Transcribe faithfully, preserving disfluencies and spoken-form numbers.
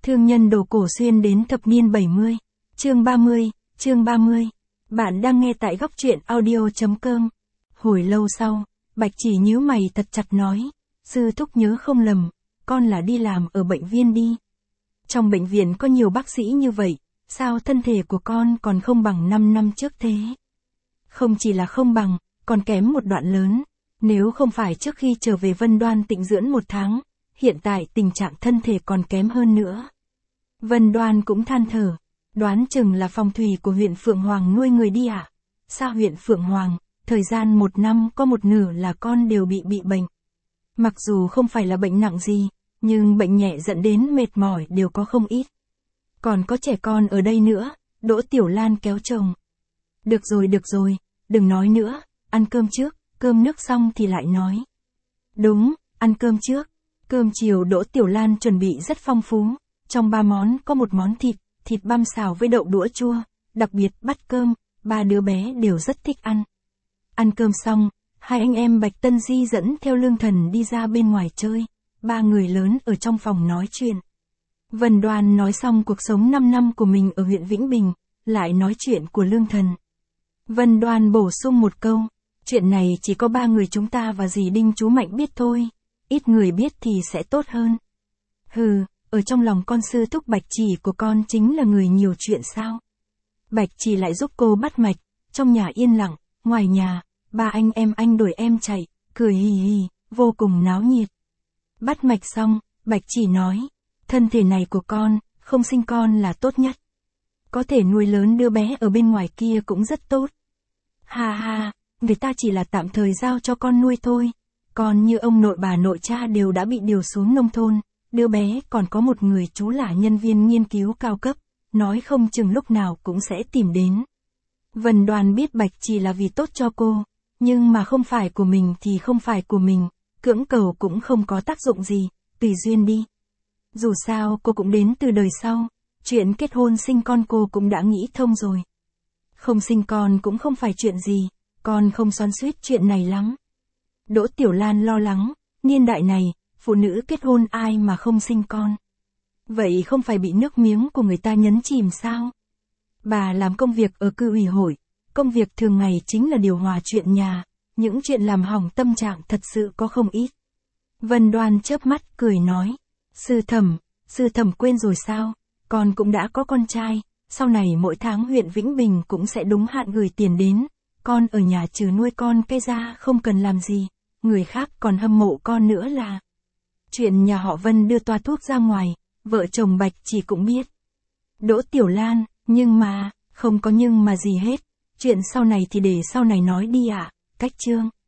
Thương nhân đồ cổ xuyên đến thập niên bảy mươi. Chương ba mươi, chương ba mươi. Bạn đang nghe tại góc truyện audio chấm com. Hồi lâu sau, Bạch Chỉ nhíu mày thật chặt nói, sư thúc nhớ không lầm, con là đi làm ở bệnh viện đi. Trong bệnh viện có nhiều bác sĩ như vậy, sao thân thể của con còn không bằng năm năm trước thế? Không chỉ là không bằng, còn kém một đoạn lớn. Nếu không phải trước khi trở về Vân Đoan tịnh dưỡng một tháng, hiện tại tình trạng thân thể còn kém hơn nữa. Vân Đoan cũng than thở, đoán chừng là phong thủy của huyện Phượng Hoàng nuôi người đi ạ. À? Sao huyện Phượng Hoàng, thời gian một năm có một nửa là con đều bị bị bệnh. Mặc dù không phải là bệnh nặng gì, nhưng bệnh nhẹ dẫn đến mệt mỏi đều có không ít. Còn có trẻ con ở đây nữa, Đỗ Tiểu Lan kéo chồng. Được rồi được rồi, đừng nói nữa, ăn cơm trước, cơm nước xong thì lại nói. Đúng, ăn cơm trước. Cơm chiều Đỗ Tiểu Lan chuẩn bị rất phong phú, trong ba món có một món thịt, thịt băm xào với đậu đũa chua, đặc biệt bát cơm, ba đứa bé đều rất thích ăn. Ăn cơm xong, hai anh em Bạch Tân Di dẫn theo Lương Thần đi ra bên ngoài chơi, ba người lớn ở trong phòng nói chuyện. Vân Đoan nói xong cuộc sống năm năm của mình ở huyện Vĩnh Bình, lại nói chuyện của Lương Thần. Vân Đoan bổ sung một câu, chuyện này chỉ có ba người chúng ta và dì Đinh chú Mạnh biết thôi, ít người biết thì sẽ tốt hơn. Hừ, ở trong lòng con sư thúc Bạch Chỉ của con chính là người nhiều chuyện sao? Bạch Chỉ lại giúp cô bắt mạch, trong nhà yên lặng, ngoài nhà, ba anh em anh đuổi em chạy, cười hì hì, vô cùng náo nhiệt. Bắt mạch xong, Bạch Chỉ nói, thân thể này của con, không sinh con là tốt nhất. Có thể nuôi lớn đứa bé ở bên ngoài kia cũng rất tốt. Ha ha, người ta chỉ là tạm thời giao cho con nuôi thôi. Còn như ông nội bà nội cha đều đã bị điều xuống nông thôn, đứa bé còn có một người chú là nhân viên nghiên cứu cao cấp, nói không chừng lúc nào cũng sẽ tìm đến. Vân Đoan biết Bạch Chỉ là vì tốt cho cô, nhưng mà không phải của mình thì không phải của mình, cưỡng cầu cũng không có tác dụng gì, tùy duyên đi. Dù sao cô cũng đến từ đời sau, chuyện kết hôn sinh con cô cũng đã nghĩ thông rồi. Không sinh con cũng không phải chuyện gì, con không xoắn xuýt chuyện này lắm. Đỗ Tiểu Lan lo lắng, niên đại này, phụ nữ kết hôn ai mà không sinh con. Vậy không phải bị nước miếng của người ta nhấn chìm sao? Bà làm công việc ở cư ủy hội, công việc thường ngày chính là điều hòa chuyện nhà, những chuyện làm hỏng tâm trạng thật sự có không ít. Vân Đoan chớp mắt cười nói, sư thẩm, sư thẩm quên rồi sao, con cũng đã có con trai, sau này mỗi tháng huyện Vĩnh Bình cũng sẽ đúng hạn gửi tiền đến, con ở nhà trừ nuôi con cây ra không cần làm gì, người khác còn hâm mộ con nữa là. Chuyện nhà họ Vân đưa toa thuốc ra ngoài, vợ chồng Bạch Chỉ cũng biết. Đỗ Tiểu Lan, nhưng mà, không có nhưng mà gì hết, chuyện sau này thì để sau này nói đi ạ, à, cách chương.